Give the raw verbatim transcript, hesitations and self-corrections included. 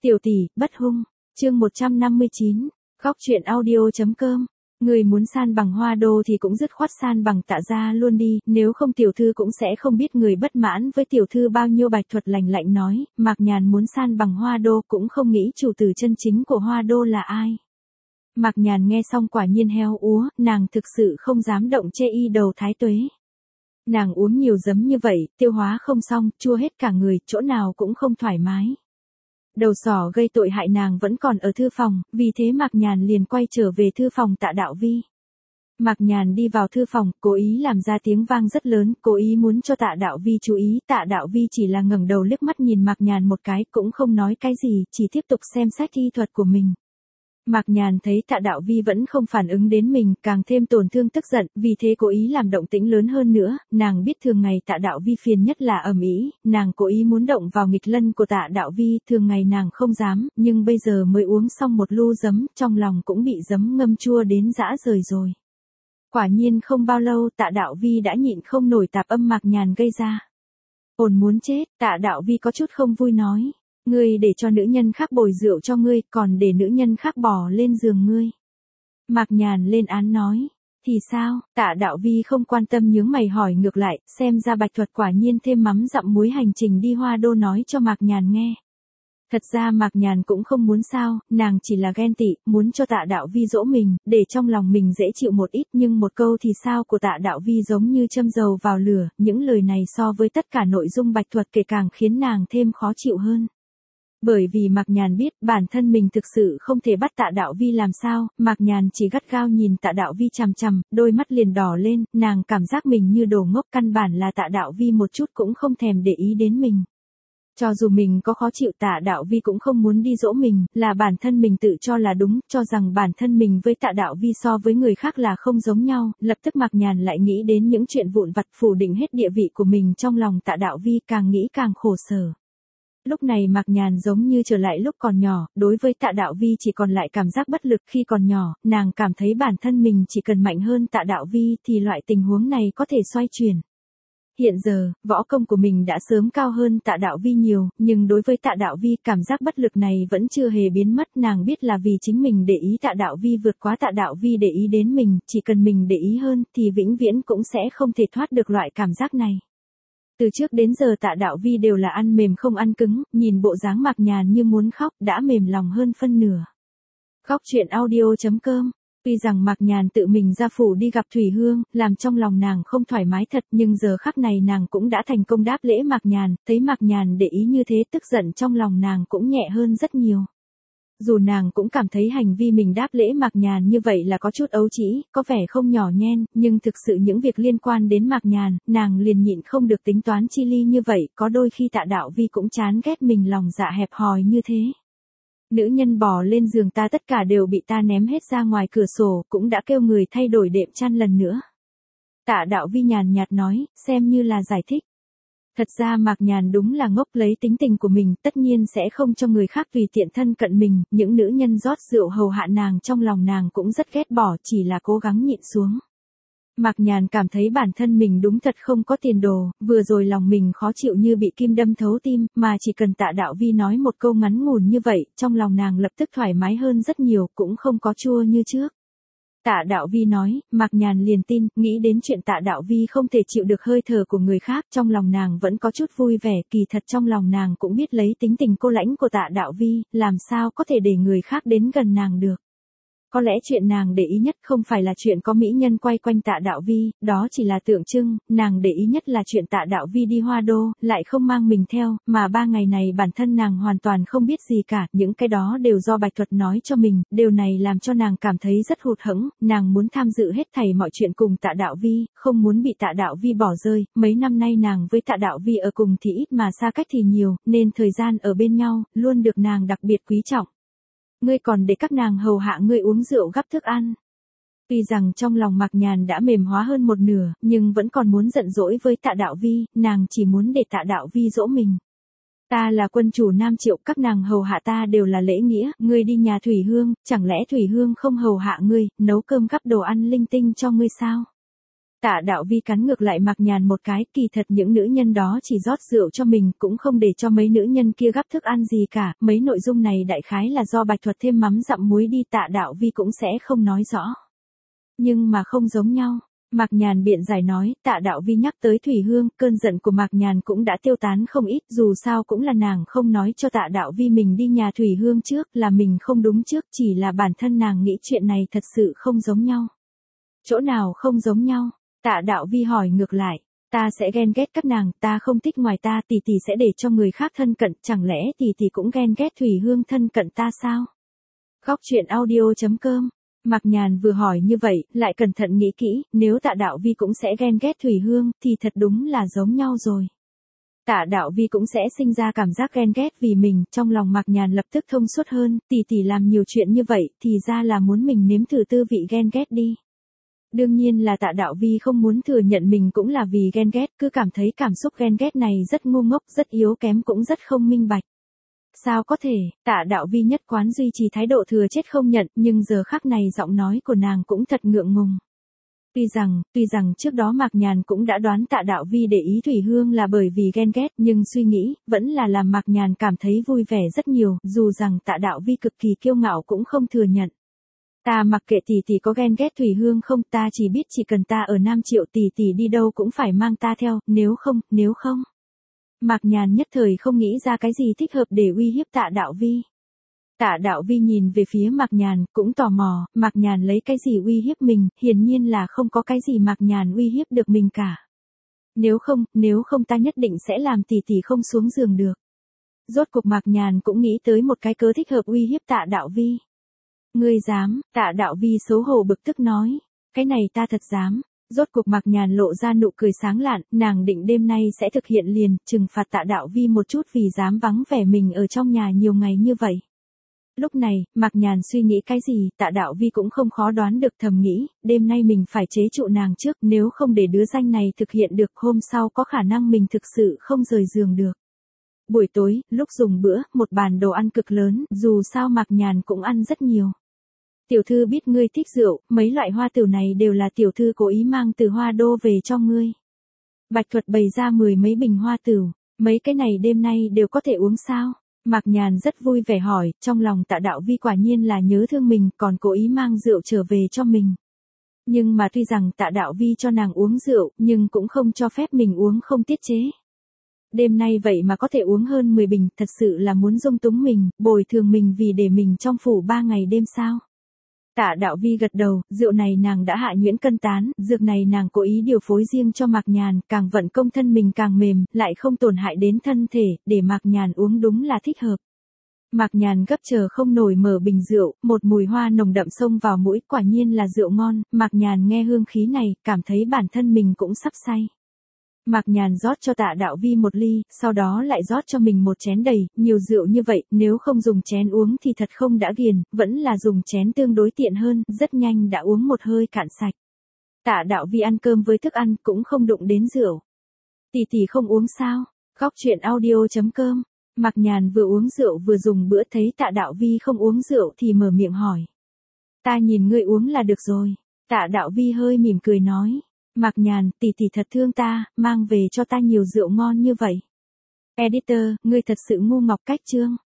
Tiểu tỷ, bất hung. Chương một trăm năm mươi chín. Góc truyện audio.com. Người muốn san bằng Hoa Đô thì cũng dứt khoát san bằng Tạ gia luôn đi, nếu không tiểu thư cũng sẽ không biết người bất mãn với tiểu thư bao nhiêu. Bạch Thuật lạnh lạnh nói, Mạc Nhàn muốn san bằng Hoa Đô cũng không nghĩ chủ tử chân chính của Hoa Đô là ai. Mạc Nhàn nghe xong quả nhiên heo úa, nàng thực sự không dám động chê y đầu thái tuế. Nàng uống nhiều giấm như vậy, tiêu hóa không xong, chua hết cả người, chỗ nào cũng không thoải mái. Đầu sỏ gây tội hại nàng vẫn còn ở thư phòng, vì thế Mạc Nhàn liền quay trở về thư phòng Tạ Đạo Vi. Mạc Nhàn đi vào thư phòng, cố ý làm ra tiếng vang rất lớn, cố ý muốn cho Tạ Đạo Vi chú ý. Tạ Đạo Vi chỉ là ngẩng đầu liếc mắt nhìn Mạc Nhàn một cái, cũng không nói cái gì, chỉ tiếp tục xem sách y thuật của mình. Mạc Nhàn thấy Tạ Đạo Vi vẫn không phản ứng đến mình, càng thêm tổn thương tức giận, vì thế cố ý làm động tĩnh lớn hơn nữa. Nàng biết thường ngày Tạ Đạo Vi phiền nhất là ầm ĩ, nàng cố ý muốn động vào nghịch lân của Tạ Đạo Vi, thường ngày nàng không dám, nhưng bây giờ mới uống xong một lu giấm, trong lòng cũng bị giấm ngâm chua đến rã rời rồi. Quả nhiên không bao lâu Tạ Đạo Vi đã nhịn không nổi tạp âm Mạc Nhàn gây ra. Ồn muốn chết, Tạ Đạo Vi có chút không vui nói. Ngươi để cho nữ nhân khác bồi rượu cho ngươi, còn để nữ nhân khác bò lên giường ngươi. Mạc Nhàn lên án nói. Thì sao? Tạ Đạo Vi không quan tâm nhướng mày hỏi ngược lại, xem ra Bạch Thuật quả nhiên thêm mắm dặm muối hành trình đi Hoa Đô nói cho Mạc Nhàn nghe. Thật ra Mạc Nhàn cũng không muốn sao, nàng chỉ là ghen tị, muốn cho Tạ Đạo Vi dỗ mình, để trong lòng mình dễ chịu một ít, nhưng một câu thì sao của Tạ Đạo Vi giống như châm dầu vào lửa, những lời này so với tất cả nội dung Bạch Thuật kể càng khiến nàng thêm khó chịu hơn. Bởi vì Mạc Nhàn biết bản thân mình thực sự không thể bắt Tạ Đạo Vi làm sao, Mạc Nhàn chỉ gắt gao nhìn Tạ Đạo Vi chằm chằm, đôi mắt liền đỏ lên, nàng cảm giác mình như đồ ngốc, căn bản là Tạ Đạo Vi một chút cũng không thèm để ý đến mình. Cho dù mình có khó chịu Tạ Đạo Vi cũng không muốn đi dỗ mình, là bản thân mình tự cho là đúng, cho rằng bản thân mình với Tạ Đạo Vi so với người khác là không giống nhau, lập tức Mạc Nhàn lại nghĩ đến những chuyện vụn vặt, phủ định hết địa vị của mình trong lòng Tạ Đạo Vi, càng nghĩ càng khổ sở. Lúc này Mạc Nhàn giống như trở lại lúc còn nhỏ, đối với Tạ Đạo Vi chỉ còn lại cảm giác bất lực. Khi còn nhỏ, nàng cảm thấy bản thân mình chỉ cần mạnh hơn Tạ Đạo Vi thì loại tình huống này có thể xoay chuyển. Hiện giờ, võ công của mình đã sớm cao hơn Tạ Đạo Vi nhiều, nhưng đối với Tạ Đạo Vi cảm giác bất lực này vẫn chưa hề biến mất. Nàng biết là vì chính mình để ý Tạ Đạo Vi vượt quá Tạ Đạo Vi để ý đến mình, chỉ cần mình để ý hơn thì vĩnh viễn cũng sẽ không thể thoát được loại cảm giác này. Từ trước đến giờ Tạ Đạo Vi đều là ăn mềm không ăn cứng, nhìn bộ dáng Mạc Nhàn như muốn khóc, đã mềm lòng hơn phân nửa. Góc truyện audio.com. Tuy rằng Mạc Nhàn tự mình ra phủ đi gặp Thủy Hương, làm trong lòng nàng không thoải mái thật, nhưng giờ khắc này nàng cũng đã thành công đáp lễ Mạc Nhàn, thấy Mạc Nhàn để ý như thế, tức giận trong lòng nàng cũng nhẹ hơn rất nhiều. Dù nàng cũng cảm thấy hành vi mình đáp lễ Mạc Nhàn như vậy là có chút ấu trĩ, có vẻ không nhỏ nhen, nhưng thực sự những việc liên quan đến Mạc Nhàn, nàng liền nhịn không được tính toán chi ly như vậy, có đôi khi Tạ Đạo Vi cũng chán ghét mình lòng dạ hẹp hòi như thế. Nữ nhân bò lên giường ta tất cả đều bị ta ném hết ra ngoài cửa sổ, cũng đã kêu người thay đổi đệm chăn lần nữa. Tạ Đạo Vi nhàn nhạt nói, xem như là giải thích. Thật ra Mạc Nhàn đúng là ngốc, lấy tính tình của mình tất nhiên sẽ không cho người khác tùy tiện thân cận mình, những nữ nhân rót rượu hầu hạ nàng trong lòng nàng cũng rất ghét bỏ, chỉ là cố gắng nhịn xuống. Mạc Nhàn cảm thấy bản thân mình đúng thật không có tiền đồ, vừa rồi lòng mình khó chịu như bị kim đâm thấu tim, mà chỉ cần Tạ Đạo Vi nói một câu ngắn ngủn như vậy, trong lòng nàng lập tức thoải mái hơn rất nhiều, cũng không có chua như trước. Tạ Đạo Vi nói, Mạc Nhàn liền tin, nghĩ đến chuyện Tạ Đạo Vi không thể chịu được hơi thở của người khác, trong lòng nàng vẫn có chút vui vẻ, kỳ thật trong lòng nàng cũng biết lấy tính tình cô lãnh của Tạ Đạo Vi, làm sao có thể để người khác đến gần nàng được. Có lẽ chuyện nàng để ý nhất không phải là chuyện có mỹ nhân quay quanh Tạ Đạo Vi, đó chỉ là tượng trưng, nàng để ý nhất là chuyện Tạ Đạo Vi đi Hoa Đô, lại không mang mình theo, mà ba ngày này bản thân nàng hoàn toàn không biết gì cả, những cái đó đều do Bạch Thuật nói cho mình, điều này làm cho nàng cảm thấy rất hụt hẫng, nàng muốn tham dự hết thảy mọi chuyện cùng Tạ Đạo Vi, không muốn bị Tạ Đạo Vi bỏ rơi, mấy năm nay nàng với Tạ Đạo Vi ở cùng thì ít mà xa cách thì nhiều, nên thời gian ở bên nhau, luôn được nàng đặc biệt quý trọng. Ngươi còn để các nàng hầu hạ ngươi uống rượu gắp thức ăn. Tuy rằng trong lòng Mạc Nhàn đã mềm hóa hơn một nửa, nhưng vẫn còn muốn giận dỗi với Tạ Đạo Vi, nàng chỉ muốn để Tạ Đạo Vi dỗ mình. Ta là quân chủ Nam Triệu, các nàng hầu hạ ta đều là lễ nghĩa, ngươi đi nhà Thủy Hương, chẳng lẽ Thủy Hương không hầu hạ ngươi, nấu cơm gắp đồ ăn linh tinh cho ngươi sao? Tạ Đạo Vi cắn ngược lại Mạc Nhàn một cái, kỳ thật những nữ nhân đó chỉ rót rượu cho mình, cũng không để cho mấy nữ nhân kia gắp thức ăn gì cả, mấy nội dung này đại khái là do Bạch Thuật thêm mắm dặm muối đi, Tạ Đạo Vi cũng sẽ không nói rõ. Nhưng mà không giống nhau. Mạc Nhàn biện giải nói, Tạ Đạo Vi nhắc tới Thủy Hương, cơn giận của Mạc Nhàn cũng đã tiêu tán không ít, dù sao cũng là nàng không nói cho Tạ Đạo Vi mình đi nhà Thủy Hương trước, là mình không đúng trước, chỉ là bản thân nàng nghĩ chuyện này thật sự không giống nhau. Chỗ nào không giống nhau? Tạ Đạo Vi hỏi ngược lại, ta sẽ ghen ghét các nàng, ta không thích ngoài ta, tỷ tỷ sẽ để cho người khác thân cận, chẳng lẽ tỷ tỷ cũng ghen ghét Thủy Hương thân cận ta sao? Góc truyện audio chấm com. Mạc Nhàn vừa hỏi như vậy, lại cẩn thận nghĩ kỹ, nếu Tạ Đạo Vi cũng sẽ ghen ghét Thủy Hương, thì thật đúng là giống nhau rồi. Tạ Đạo Vi cũng sẽ sinh ra cảm giác ghen ghét vì mình, trong lòng Mạc Nhàn lập tức thông suốt hơn, tỷ tỷ làm nhiều chuyện như vậy, thì ra là muốn mình nếm thử tư vị ghen ghét đi. Đương nhiên là Tạ Đạo Vi không muốn thừa nhận mình cũng là vì ghen ghét, cứ cảm thấy cảm xúc ghen ghét này rất ngu ngốc, rất yếu kém cũng rất không minh bạch. Sao có thể, Tạ Đạo Vi nhất quán duy trì thái độ thừa chết không nhận, nhưng giờ khắc này giọng nói của nàng cũng thật ngượng ngùng. Tuy rằng, tuy rằng trước đó Mạc Nhàn cũng đã đoán Tạ Đạo Vi để ý Thủy Hương là bởi vì ghen ghét, nhưng suy nghĩ, vẫn là làm Mạc Nhàn cảm thấy vui vẻ rất nhiều, dù rằng Tạ Đạo Vi cực kỳ kiêu ngạo cũng không thừa nhận. Ta mặc kệ tỷ tỷ có ghen ghét Thủy Hương không, ta chỉ biết chỉ cần ta ở Nam Triệu tỷ tỷ đi đâu cũng phải mang ta theo, nếu không, nếu không. Mạc Nhàn nhất thời không nghĩ ra cái gì thích hợp để uy hiếp Tạ Đạo Vi. Tạ Đạo Vi nhìn về phía Mạc Nhàn, cũng tò mò, Mạc Nhàn lấy cái gì uy hiếp mình, hiển nhiên là không có cái gì Mạc Nhàn uy hiếp được mình cả. Nếu không, nếu không ta nhất định sẽ làm tỷ tỷ không xuống giường được. Rốt cuộc Mạc Nhàn cũng nghĩ tới một cái cớ thích hợp uy hiếp Tạ Đạo Vi. Ngươi dám, Tạ Đạo Vi xấu hổ bực tức nói, cái này ta thật dám. Rốt cuộc Mạc Nhàn lộ ra nụ cười sáng lạn, nàng định đêm nay sẽ thực hiện liền, trừng phạt Tạ Đạo Vi một chút vì dám vắng vẻ mình ở trong nhà nhiều ngày như vậy. Lúc này, Mạc Nhàn suy nghĩ cái gì, Tạ Đạo Vi cũng không khó đoán được, thầm nghĩ, đêm nay mình phải chế trụ nàng trước, nếu không để đứa danh này thực hiện được, hôm sau có khả năng mình thực sự không rời giường được. Buổi tối, lúc dùng bữa, một bàn đồ ăn cực lớn, dù sao Mạc Nhàn cũng ăn rất nhiều. Tiểu thư biết ngươi thích rượu, mấy loại hoa tửu này đều là tiểu thư cố ý mang từ Hoa Đô về cho ngươi. Bạch Thuật bày ra mười mấy bình hoa tửu, mấy cái này đêm nay đều có thể uống sao? Mạc Nhàn rất vui vẻ hỏi, trong lòng Tạ Đạo Vi quả nhiên là nhớ thương mình, còn cố ý mang rượu trở về cho mình. Nhưng mà tuy rằng Tạ Đạo Vi cho nàng uống rượu, nhưng cũng không cho phép mình uống không tiết chế. Đêm nay vậy mà có thể uống hơn mười bình, thật sự là muốn dung túng mình, bồi thường mình vì để mình trong phủ ba ngày đêm sao? Tạ Đạo Vi gật đầu, rượu này nàng đã hạ nhuyễn cân tán, dược này nàng cố ý điều phối riêng cho Mạc Nhàn, càng vận công thân mình càng mềm, lại không tổn hại đến thân thể, để Mạc Nhàn uống đúng là thích hợp. Mạc Nhàn gấp chờ không nổi mở bình rượu, một mùi hoa nồng đậm xông vào mũi, quả nhiên là rượu ngon, Mạc Nhàn nghe hương khí này, cảm thấy bản thân mình cũng sắp say. Mạc Nhàn rót cho Tạ Đạo Vi một ly, sau đó lại rót cho mình một chén đầy, nhiều rượu như vậy, nếu không dùng chén uống thì thật không đã ghiền, vẫn là dùng chén tương đối tiện hơn, rất nhanh đã uống một hơi cạn sạch. Tạ Đạo Vi ăn cơm với thức ăn, cũng không đụng đến rượu. Tỷ tỷ không uống sao? Góc truyện audio chấm com. Mạc Nhàn vừa uống rượu vừa dùng bữa, thấy Tạ Đạo Vi không uống rượu thì mở miệng hỏi. Ta nhìn ngươi uống là được rồi. Tạ Đạo Vi hơi mỉm cười nói. Mạc Nhàn, tỷ tỷ thật thương ta, mang về cho ta nhiều rượu ngon như vậy. Editor, ngươi thật sự ngu ngọc cách chương.